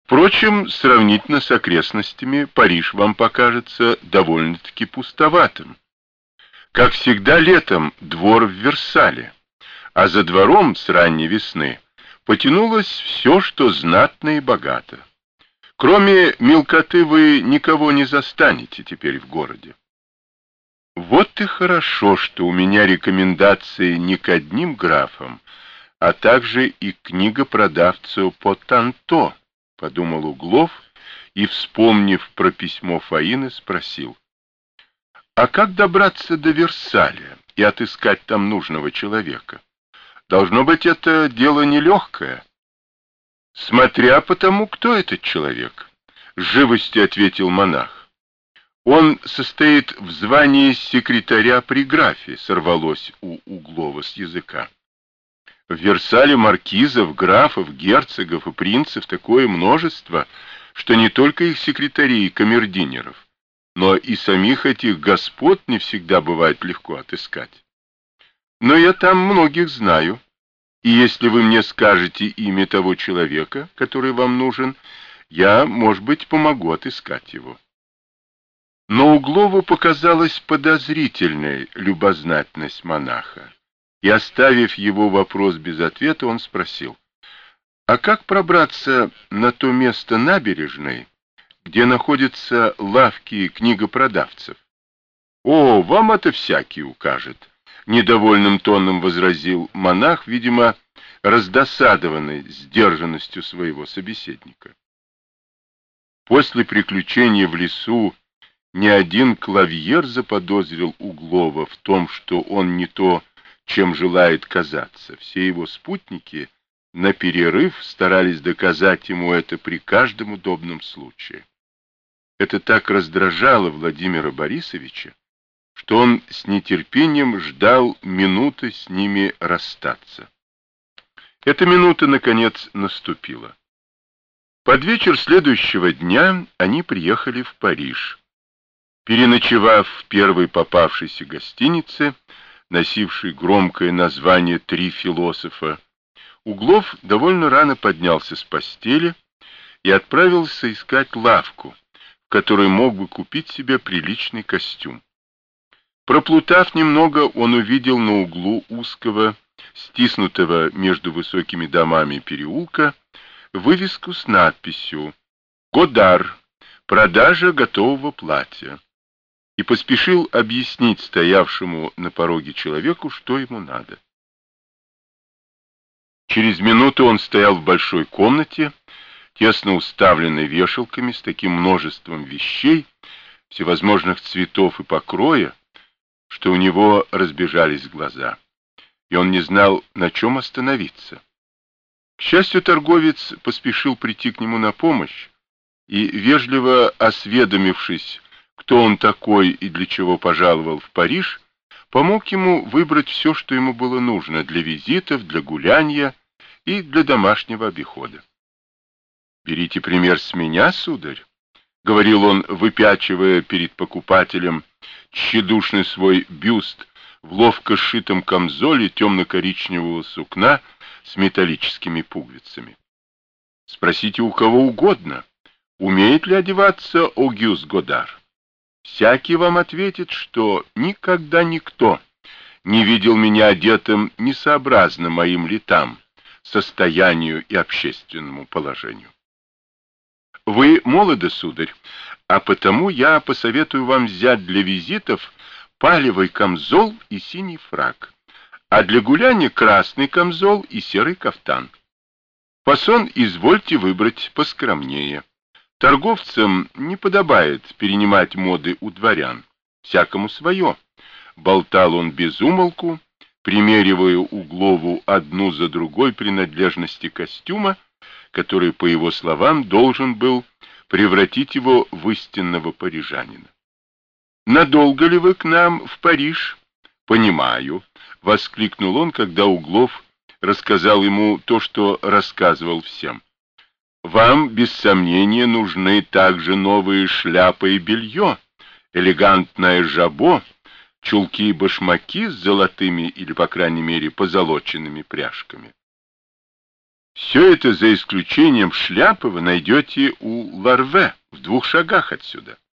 Впрочем, сравнительно с окрестностями, Париж вам покажется довольно-таки пустоватым. Как всегда летом двор в Версале, а за двором с ранней весны потянулось все, что знатно и богато. Кроме мелкоты вы никого не застанете теперь в городе. Вот и хорошо, что у меня рекомендации не к одним графам, а также и книгопродавцу Потанто, подумал Углов и, вспомнив про письмо Фаины, спросил: а как добраться до Версаля и отыскать там нужного человека? Должно быть, это дело нелегкое. Смотря по тому, кто этот человек, с живостью ответил монах. Он состоит в звании секретаря при графе, сорвалось у Углова с языка. В Версале маркизов, графов, герцогов и принцев такое множество, что не только их секретарей и камердинеров, но и самих этих господ не всегда бывает легко отыскать. Но я там многих знаю, и если вы мне скажете имя того человека, который вам нужен, я, может быть, помогу отыскать его. Но Углову показалась подозрительной любознательность монаха, и, оставив его вопрос без ответа, он спросил: а как пробраться на то место набережной, где находятся лавки книгопродавцев? О, вам это всякий укажет, недовольным тоном возразил монах, видимо, раздосадованный сдержанностью своего собеседника. После приключения в лесу ни один клавьер заподозрил Углова в том, что он не то, чем желает казаться. Все его спутники на перерыв старались доказать ему это при каждом удобном случае. Это так раздражало Владимира Борисовича, что он с нетерпением ждал минуты с ними расстаться. Эта минута, наконец, наступила. Под вечер следующего дня они приехали в Париж. Переночевав в первой попавшейся гостинице, носившей громкое название «Три философа», Углов довольно рано поднялся с постели и отправился искать лавку, в которой мог бы купить себе приличный костюм. Проплутав немного, он увидел на углу узкого, стиснутого между высокими домами переулка, вывеску с надписью «Годар. Продажа готового платья», и поспешил объяснить стоявшему на пороге человеку, что ему надо. Через минуту он стоял в большой комнате, тесно уставленной вешалками, с таким множеством вещей, всевозможных цветов и покроя, что у него разбежались глаза, и он не знал, на чем остановиться. К счастью, торговец поспешил прийти к нему на помощь, и, вежливо осведомившись, кто он такой и для чего пожаловал в Париж, помог ему выбрать все, что ему было нужно для визитов, для гулянья и для домашнего обихода. «Берите пример с меня, сударь», — говорил он, выпячивая перед покупателем тщедушный свой бюст в ловко сшитом камзоле темно-коричневого сукна с металлическими пуговицами. «Спросите у кого угодно, умеет ли одеваться Огюст Годар. Всякий вам ответит, что никогда никто не видел меня одетым несообразно моим летам, состоянию и общественному положению. Вы молоды, сударь, а потому я посоветую вам взять для визитов палевый камзол и синий фрак, а для гуляния красный камзол и серый кафтан. Фасон извольте выбрать поскромнее. Торговцам не подобает перенимать моды у дворян, всякому свое. Болтал он без умолку, примеривая Углову одну за другой принадлежности костюма, который, по его словам, должен был превратить его в истинного парижанина. «Надолго ли вы к нам в Париж?» «Понимаю», — воскликнул он, когда Углов рассказал ему то, что рассказывал всем. «Вам, без сомнения, нужны также новые шляпы и белье, элегантное жабо, чулки и башмаки с золотыми или, по крайней мере, позолоченными пряжками». Все это, за исключением шляпы, вы найдете у Ларве, в 2 шагах отсюда.